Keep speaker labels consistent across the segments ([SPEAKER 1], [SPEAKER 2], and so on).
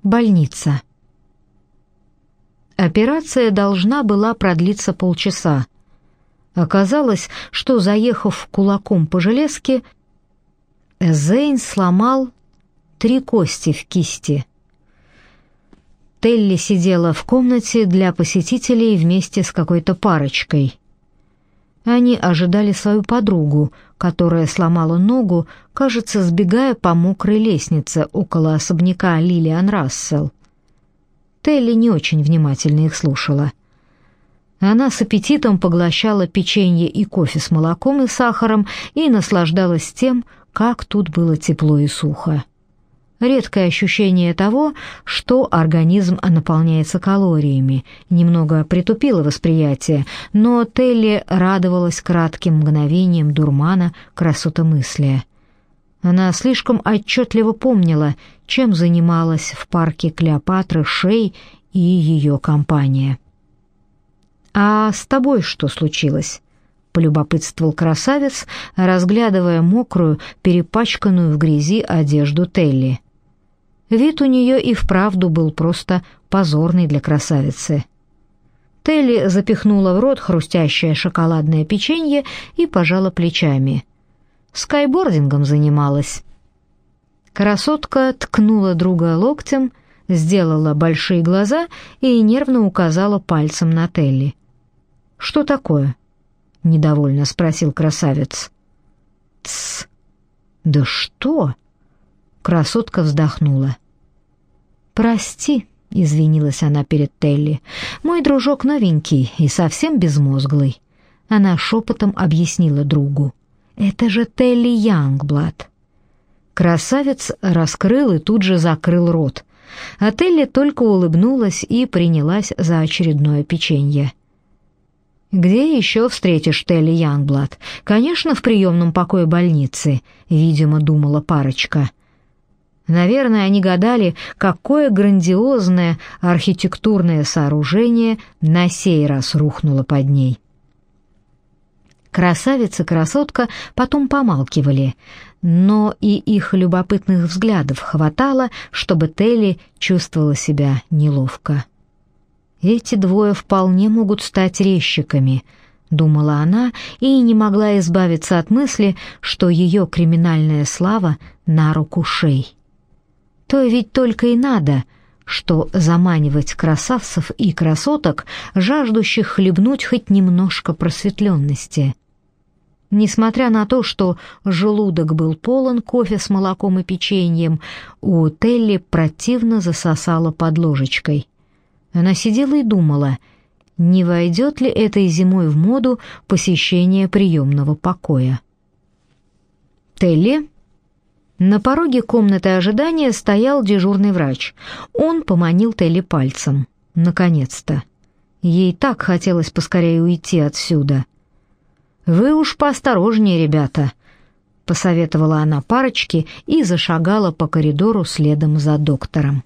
[SPEAKER 1] Больница. Операция должна была продлиться полчаса. Оказалось, что, заехав кулаком по железке, Зейн сломал 3 кости в кисти. Телли сидела в комнате для посетителей вместе с какой-то парочкой. Они ожидали свою подругу, которая сломала ногу, кажется, сбегая по мокрой лестнице около особняка Лилиан Рассел. Телли не очень внимательно их слушала. Она с аппетитом поглощала печенье и кофе с молоком и сахаром и наслаждалась тем, как тут было тепло и сухо. Редкое ощущение того, что организм наполняется калориями, немного притупило восприятие, но Телли радовалась кратким мгновениям дурмана красотомыслия. Она слишком отчетливо помнила, чем занималась в парке Клеопатры Шей и ее компания. «А с тобой что случилось?» — полюбопытствовал красавец, разглядывая мокрую, перепачканную в грязи одежду Телли. Вид у нее и вправду был просто позорный для красавицы. Телли запихнула в рот хрустящее шоколадное печенье и пожала плечами. Скайбордингом занималась. Красотка ткнула друга локтем, сделала большие глаза и нервно указала пальцем на Телли. «Что такое?» — недовольно спросил красавец. «Тсс! Да что?» Красотка вздохнула. «Прости», — извинилась она перед Телли, — «мой дружок новенький и совсем безмозглый». Она шепотом объяснила другу. «Это же Телли Янгблад». Красавец раскрыл и тут же закрыл рот, а Телли только улыбнулась и принялась за очередное печенье. «Где еще встретишь Телли Янгблад? Конечно, в приемном покое больницы», — видимо, думала парочка. Наверное, они гадали, какое грандиозное архитектурное сооружение на сей раз рухнуло под ней. Красавец и красотка потом помалкивали, но и их любопытных взглядов хватало, чтобы Телли чувствовала себя неловко. «Эти двое вполне могут стать резчиками», — думала она и не могла избавиться от мысли, что ее криминальная слава на руку Шей. То ведь только и надо, что заманивать красавцев и красоток, жаждущих хлебнуть хоть немножко просветленности. Несмотря на то, что желудок был полон кофе с молоком и печеньем, у Телли противно засосало под ложечкой. Она сидела и думала, не войдет ли этой зимой в моду посещение приемного покоя. «Телли?» На пороге комнаты ожидания стоял дежурный врач. Он поманил Телли пальцем. Наконец-то. Ей так хотелось поскорее уйти отсюда. «Вы уж поосторожнее, ребята», — посоветовала она парочке и зашагала по коридору следом за доктором.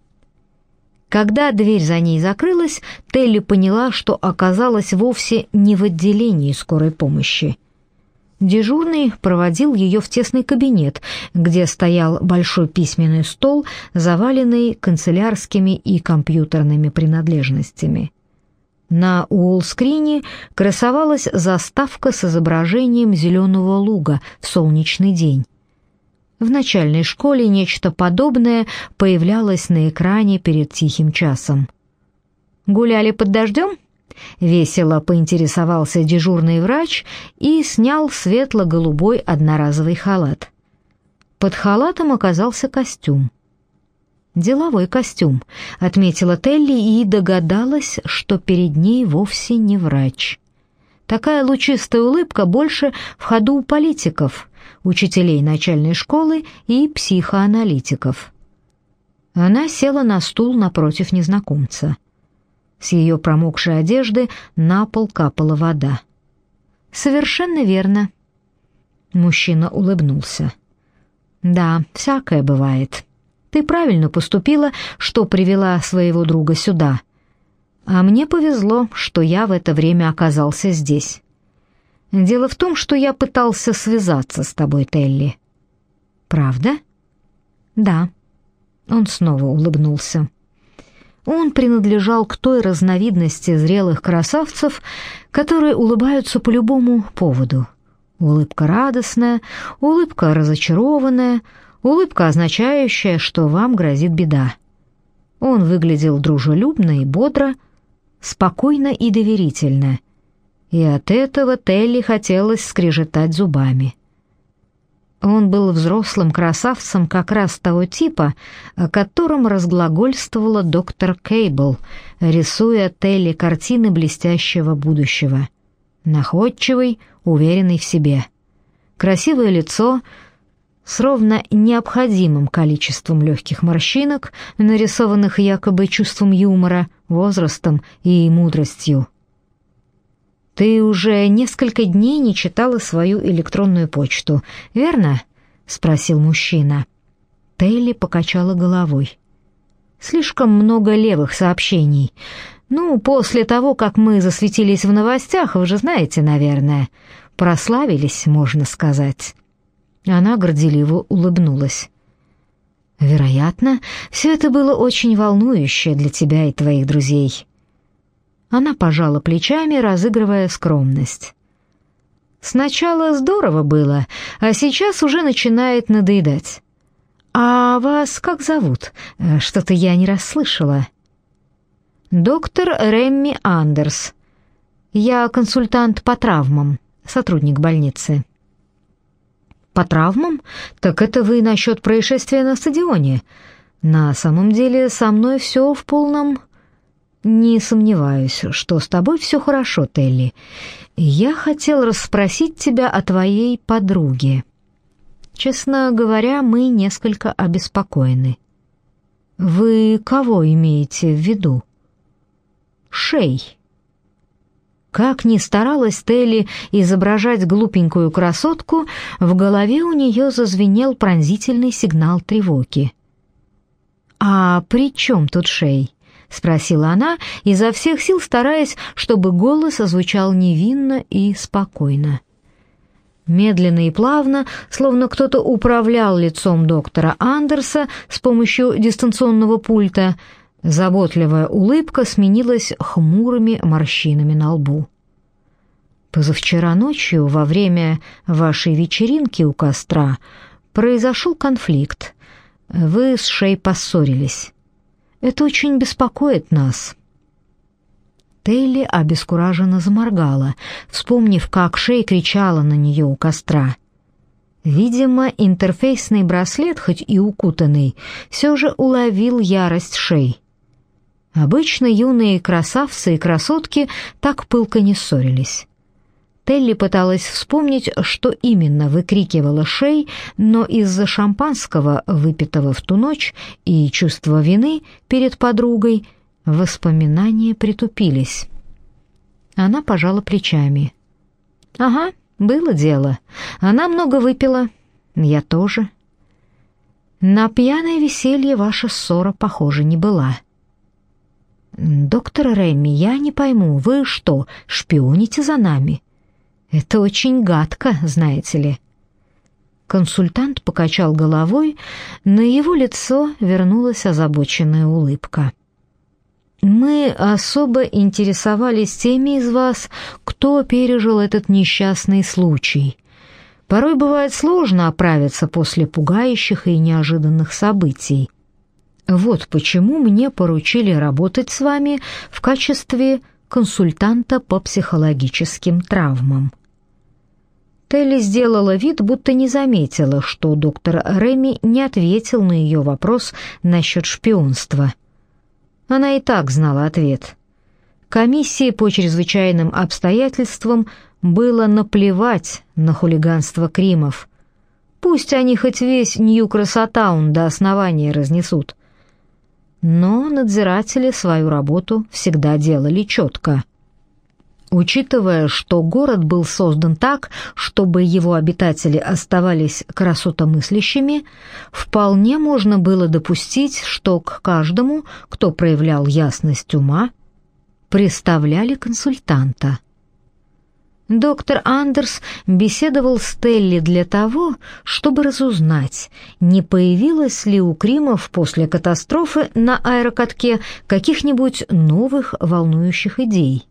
[SPEAKER 1] Когда дверь за ней закрылась, Телли поняла, что оказалась вовсе не в отделении скорой помощи. Дежурный проводил ее в тесный кабинет, где стоял большой письменный стол, заваленный канцелярскими и компьютерными принадлежностями. На уолл-скрине красовалась заставка с изображением зеленого луга в солнечный день. В начальной школе нечто подобное появлялось на экране перед тихим часом. «Гуляли под дождем?» — весело поинтересовался дежурный врач и снял светло-голубой одноразовый халат. Под халатом оказался костюм. «Деловой костюм», — отметила Телли и догадалась, что перед ней вовсе не врач. Такая лучистая улыбка больше в ходу у политиков, учителей начальной школы и психоаналитиков. Она села на стул напротив незнакомца. С ее промокшей одежды на пол капала вода. «Совершенно верно». Мужчина улыбнулся. «Да, всякое бывает. Ты правильно поступила, что привела своего друга сюда. А мне повезло, что я в это время оказался здесь. Дело в том, что я пытался связаться с тобой, Телли». «Правда?» «Да». Он снова улыбнулся. Он принадлежал к той разновидности зрелых красавцев, которые улыбаются по любому поводу. Улыбка радостная, улыбка разочарованная, улыбка, означающая, что вам грозит беда. Он выглядел дружелюбно и бодро, спокойно и доверительно, и от этого Телли хотелось скрежетать зубами. Он был взрослым красавцем как раз того типа, о котором разглагольствовала доктор Кейбл, рисуя Телли картины блестящего будущего. Находчивый, уверенный в себе. Красивое лицо с ровно необходимым количеством легких морщинок, нарисованных якобы чувством юмора, возрастом и мудростью. «Ты уже несколько дней не читала свою электронную почту, верно?» — спросил мужчина. Телли покачала головой. «Слишком много левых сообщений. После того, как мы засветились в новостях, вы же знаете, наверное. Прославились, можно сказать». Она горделиво улыбнулась. «Вероятно, все это было очень волнующе для тебя и твоих друзей». Она пожала плечами, разыгрывая скромность. «Сначала здорово было, а сейчас уже начинает надоедать. А вас как зовут? Что-то я не расслышала». «Доктор Рэмми Андерс. Я консультант по травмам, сотрудник больницы». «По травмам? Так это вы насчет происшествия на стадионе. На самом деле со мной все в полном...» «Не сомневаюсь, что с тобой все хорошо, Телли. Я хотел расспросить тебя о твоей подруге. Честно говоря, мы несколько обеспокоены». «Вы кого имеете в виду?» «Шей». Как ни старалась Телли изображать глупенькую красотку, в голове у нее зазвенел пронзительный сигнал тревоги. «А при чем тут Шей?» — спросила она, изо всех сил стараясь, чтобы голос звучал невинно и спокойно. Медленно и плавно, словно кто-то управлял лицом доктора Андерса с помощью дистанционного пульта, заботливая улыбка сменилась хмурыми морщинами на лбу. «Позавчера ночью, во время вашей вечеринки у костра, произошел конфликт. Вы с Шей поссорились. Это очень беспокоит нас». Телли обескураженно заморгала, вспомнив, как Шей кричала на нее у костра. Видимо, интерфейсный браслет, хоть и укутанный, все же уловил ярость Шей. Обычно юные красавцы и красотки так пылко не ссорились. Телли пыталась вспомнить, что именно выкрикивала Шей, но из-за шампанского, выпитого в ту ночь, и чувства вины перед подругой, воспоминания притупились. Она пожала плечами. «Ага, было дело. Она много выпила. Я тоже. На пьяное веселье ваша ссора, похоже, не была». «Доктор Рэмми, я не пойму, вы что, шпионите за нами? Это очень гадко, знаете ли». Консультант покачал головой, на его лицо вернулась озабоченная улыбка. «Мы особо интересовались теми из вас, кто пережил этот несчастный случай. Порой бывает сложно оправиться после пугающих и неожиданных событий. Вот почему мне поручили работать с вами в качестве консультанта по психологическим травмам». Телли сделала вид, будто не заметила, что доктор Рэмми не ответил на ее вопрос насчет шпионства. Она и так знала ответ. Комиссии по чрезвычайным обстоятельствам было наплевать на хулиганство Кримов. Пусть они хоть весь Нью-Красотаун до основания разнесут. Но надзиратели свою работу всегда делали четко. Учитывая, что город был создан так, чтобы его обитатели оставались красотомыслящими, вполне можно было допустить, что к каждому, кто проявлял ясность ума, приставляли консультанта. Доктор Андерс беседовал с Телли для того, чтобы разузнать, не появилось ли у Кримов после катастрофы на аэрокатке каких-нибудь новых волнующих идей.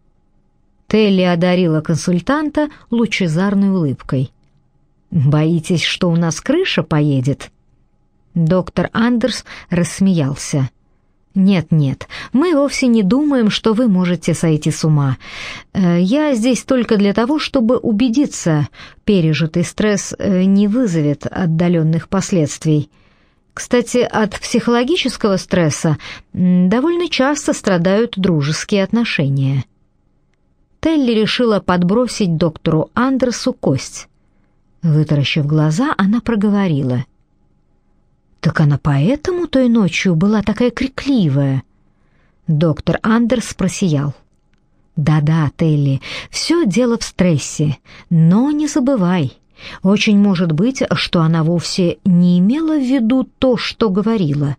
[SPEAKER 1] Телли одарила консультанта лучезарной улыбкой. «Боитесь, что у нас крыша поедет?» Доктор Андерс рассмеялся. «Нет, мы вовсе не думаем, что вы можете сойти с ума. Я здесь только для того, чтобы убедиться, пережитый стресс не вызовет отдаленных последствий. Кстати, от психологического стресса довольно часто страдают дружеские отношения». Телли решила подбросить доктору Андерсу кость. Вытаращив глаза, она проговорила: «Так она поэтому той ночью была такая крикливая?» Доктор Андерс просиял. «Да-да, Телли, все дело в стрессе, но не забывай, очень может быть, что она вовсе не имела в виду то, что говорила».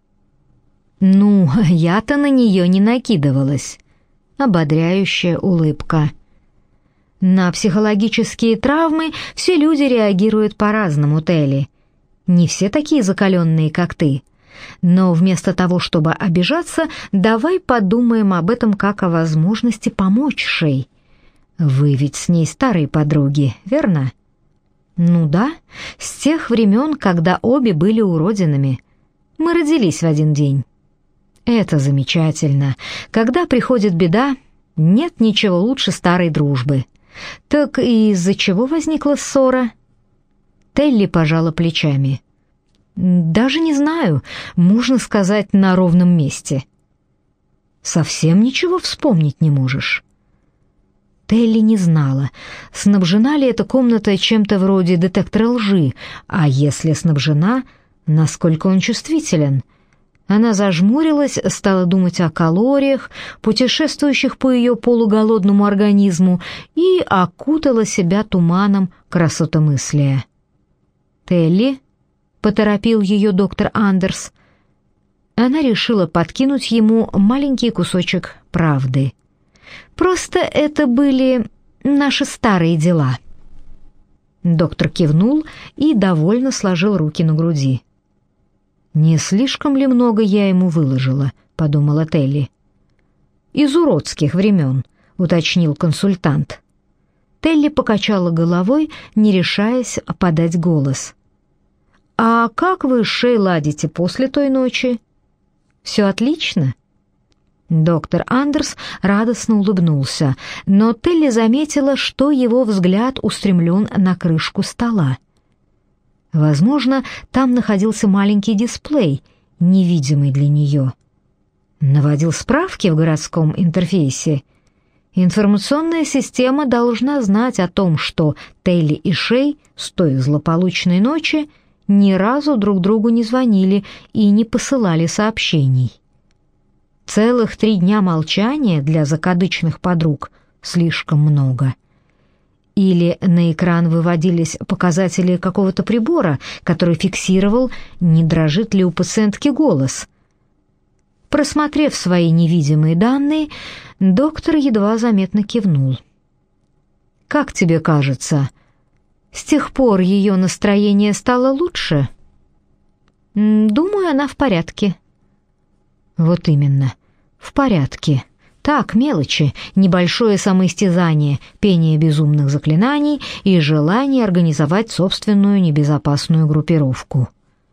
[SPEAKER 1] «Ну, я-то на нее не накидывалась». Ободряющая улыбка. «На психологические травмы все люди реагируют по-разному, Телли. Не все такие закаленные, как ты. Но вместо того, чтобы обижаться, давай подумаем об этом как о возможности помочь Шей. Вы ведь с ней старые подруги, верно?» «Ну да, с тех времен, когда обе были уродинами. Мы родились в один день». «Это замечательно. Когда приходит беда, нет ничего лучше старой дружбы. Так и из-за чего возникла ссора?» Телли пожала плечами. «Даже не знаю, можно сказать, на ровном месте». «Совсем ничего вспомнить не можешь?» Телли не знала, снабжена ли эта комната чем-то вроде детектора лжи, а если снабжена, насколько он чувствителен. Она зажмурилась, стала думать о калориях, путешествующих по ее полуголодному организму, и окутала себя туманом красотомыслия. «Телли», — поторопил ее доктор Андерс. Она решила подкинуть ему маленький кусочек правды. «Просто это были наши старые дела». Доктор кивнул и довольно сложил руки на груди. «Не слишком ли много я ему выложила?» — подумала Телли. «Из уродских времен», — уточнил консультант. Телли покачала головой, не решаясь подать голос. «А как вы с Шей ладите после той ночи?» «Все отлично?» Доктор Андерс радостно улыбнулся, но Телли заметила, что его взгляд устремлен на крышку стола. Возможно, там находился маленький дисплей, невидимый для нее. Наводил справки в городском интерфейсе. Информационная система должна знать о том, что Телли и Шей с той злополучной ночи ни разу друг другу не звонили и не посылали сообщений. Целых 3 дня молчания для закадычных подруг слишком много. Или на экран выводились показатели какого-то прибора, который фиксировал, не дрожит ли у пациентки голос. Просмотрев свои невидимые данные, доктор едва заметно кивнул. «Как тебе кажется, с тех пор ее настроение стало лучше?» «Думаю, она в порядке». «Вот именно, в порядке». Так, мелочи, небольшое самоистязание, пение безумных заклинаний и желание организовать собственную небезопасную группировку.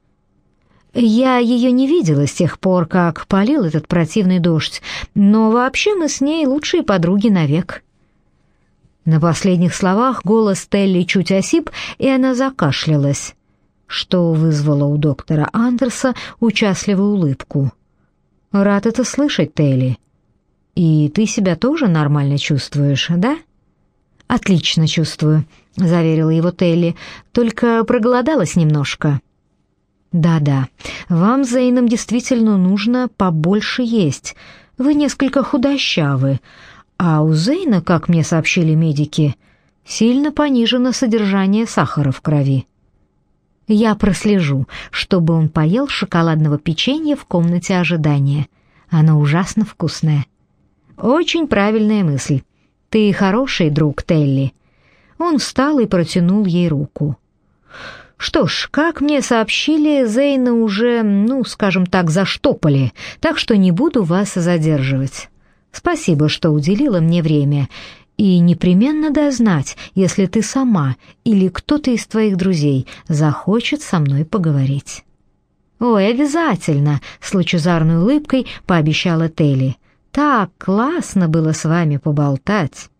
[SPEAKER 1] Я ее не видела с тех пор, как полил этот противный дождь, но вообще мы с ней лучшие подруги навек. На последних словах голос Телли чуть осип, и она закашлялась, что вызвало у доктора Андерса участливую улыбку. «Рад это слышать, Телли. И ты себя тоже нормально чувствуешь, да?» «Отлично чувствую», — заверила его Телли, — «только проголодалась немножко». «Да-да, вам, Зейном, действительно нужно побольше есть. Вы несколько худощавы, а у Зейна, как мне сообщили медики, сильно понижено содержание сахара в крови. Я прослежу, чтобы он поел шоколадного печенья в комнате ожидания. Оно ужасно вкусное». «Очень правильная мысль. «Ты хороший друг, Телли». Он встал и протянул ей руку. «Что ж, как мне сообщили, Зейна уже, скажем так, заштопали, так что не буду вас задерживать. Спасибо, что уделила мне время, и непременно дай знать, если ты сама или кто-то из твоих друзей захочет со мной поговорить». «Ой, обязательно!» — с лучезарной улыбкой пообещала Телли. «Так классно было с вами поболтать!»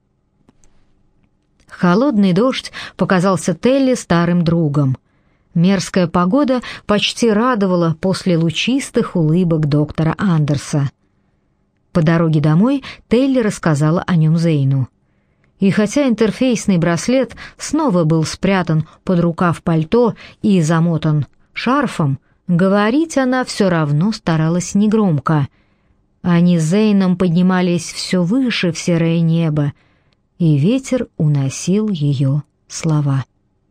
[SPEAKER 1] Холодный дождь показался Телли старым другом. Мерзкая погода почти радовала после лучистых улыбок доктора Андерса. По дороге домой Телли рассказала о нем Зейну. И хотя интерфейсный браслет снова был спрятан под рукав пальто и замотан шарфом, говорить она все равно старалась негромко. Они с Зейном поднимались все выше в серое небо, и ветер уносил ее слова.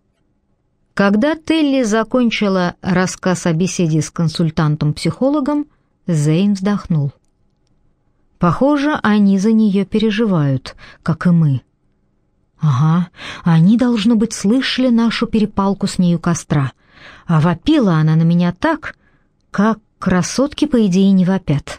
[SPEAKER 1] Когда Телли закончила рассказ о беседе с консультантом-психологом, Зейн вздохнул. «Похоже, они за нее переживают, как и мы». «Ага, они, должно быть, слышали нашу перепалку с нею костра, а вопила она на меня так, как красотки, по идее, не вопят».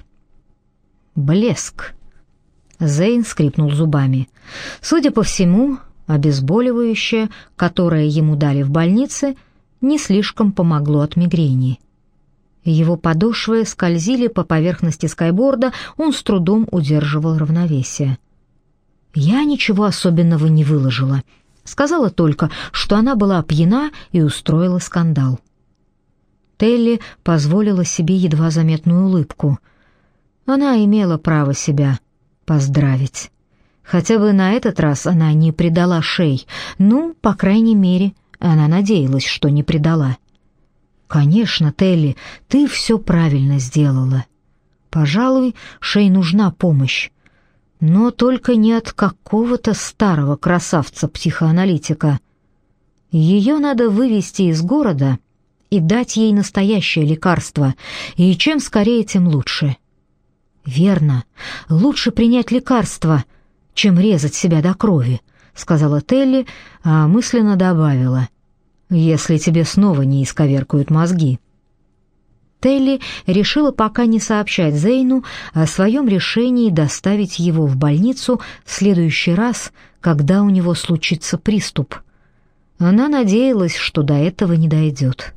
[SPEAKER 1] «Блеск». Зейн скрипнул зубами. Судя по всему, обезболивающее, которое ему дали в больнице, не слишком помогло от мигрени. Его подошвы скользили по поверхности скайборда, он с трудом удерживал равновесие. «Я ничего особенного не выложила. Сказала только, что она была пьяна и устроила скандал». Телли позволила себе едва заметную улыбку. Она имела право себя поздравить. Хотя бы на этот раз она не предала Шей. По крайней мере, она надеялась, что не предала. «Конечно, Телли, ты все правильно сделала. Пожалуй, Шей нужна помощь. Но только не от какого-то старого красавца-психоаналитика. Ее надо вывести из города и дать ей настоящее лекарство, и чем скорее, тем лучше». «Верно. Лучше принять лекарство, чем резать себя до крови», — сказала Телли, а мысленно добавила: «если тебе снова не исковеркают мозги». Телли решила пока не сообщать Зейну о своем решении доставить его в больницу в следующий раз, когда у него случится приступ. Она надеялась, что до этого не дойдет.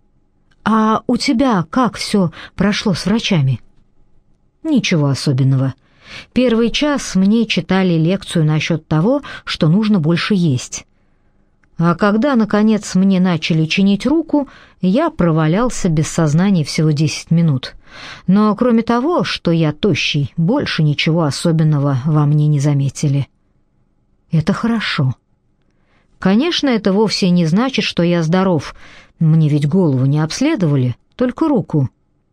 [SPEAKER 1] «А у тебя как все прошло с врачами?» «Ничего особенного. Первый час мне читали лекцию насчет того, что нужно больше есть. А когда, наконец, мне начали чинить руку, я провалялся без сознания всего 10 минут. Но кроме того, что я тощий, больше ничего особенного во мне не заметили». «Это хорошо». «Конечно, это вовсе не значит, что я здоров. Мне ведь голову не обследовали, только руку».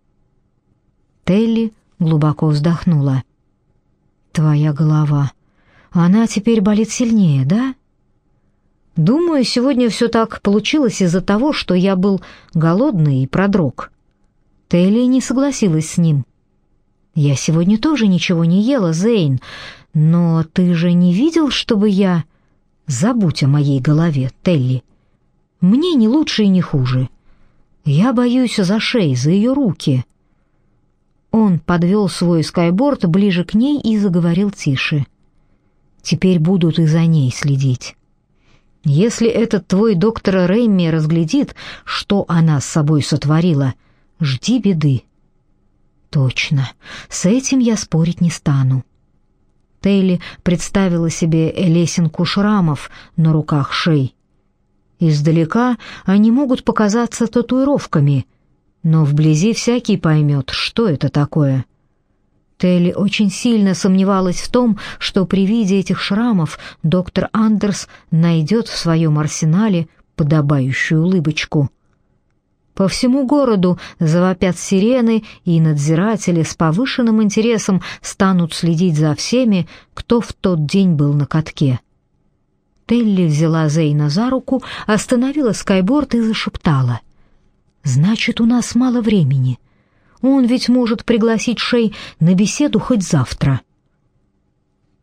[SPEAKER 1] Телли глубоко вздохнула. «Твоя голова. Она теперь болит сильнее, да?» «Думаю, сегодня все так получилось из-за того, что я был голодный и продрог». Телли не согласилась с ним. «Я сегодня тоже ничего не ела, Зейн, но ты же не видел, чтобы я...» «Забудь о моей голове, Телли. Мне не лучше и не хуже. Я боюсь за Шей, за ее руки». Он подвел свой скайборд ближе к ней и заговорил тише. «Теперь будут и за ней следить. Если этот твой доктор Рэмми разглядит, что она с собой сотворила, жди беды». «Точно, с этим я спорить не стану». Телли представила себе лесенку шрамов на руках Шей. Издалека они могут показаться татуировками, но вблизи всякий поймет, что это такое. Телли очень сильно сомневалась в том, что при виде этих шрамов доктор Андерс найдет в своем арсенале подобающую улыбочку. По всему городу завопят сирены, и надзиратели с повышенным интересом станут следить за всеми, кто в тот день был на катке. Телли взяла Зейна за руку, остановила скайборд и зашептала: «Значит, у нас мало времени. Он ведь может пригласить Шей на беседу хоть завтра».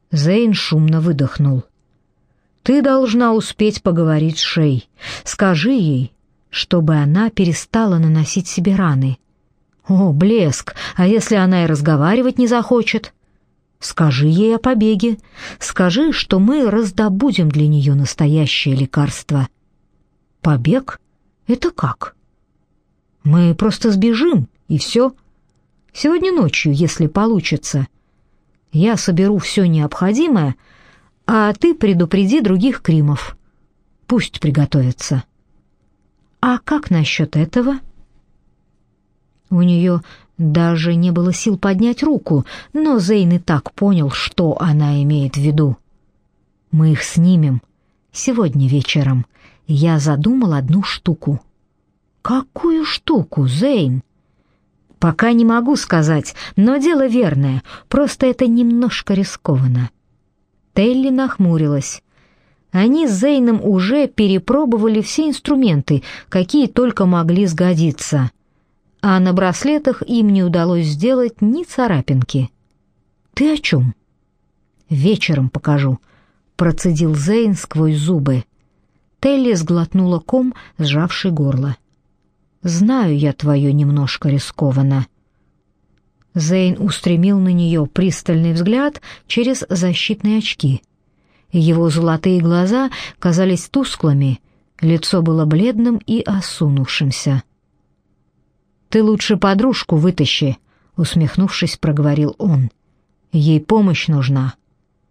[SPEAKER 1] Зейн шумно выдохнул. «Ты должна успеть поговорить с Шей. Скажи ей, чтобы она перестала наносить себе раны». «О, блеск! А если она и разговаривать не захочет?» «Скажи ей о побеге. Скажи, что мы раздобудем для нее настоящее лекарство». «Побег? Это как?» «Мы просто сбежим, и все. Сегодня ночью, если получится. Я соберу все необходимое, а ты предупреди других Кримов. Пусть приготовятся». «А как насчет этого?» У нее даже не было сил поднять руку, но Зейн и так понял, что она имеет в виду. «Мы их снимем. Сегодня вечером. Я задумал одну штуку». «Какую штуку, Зейн?» «Пока не могу сказать, но дело верное, просто это немножко рискованно». Телли нахмурилась. Они с Зейном уже перепробовали все инструменты, какие только могли сгодиться, а на браслетах им не удалось сделать ни царапинки. «Ты о чем?» «Вечером покажу», — процедил Зейн сквозь зубы. Телли сглотнула ком, сжавший горло. «Знаю я твое немножко рискованно». Зейн устремил на нее пристальный взгляд через защитные очки. Его золотые глаза казались тусклыми, лицо было бледным и осунувшимся. «Ты лучше подружку вытащи», — усмехнувшись, проговорил он. «Ей помощь нужна».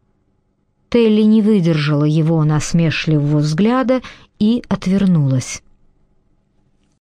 [SPEAKER 1] Телли не выдержала его насмешливого взгляда и отвернулась.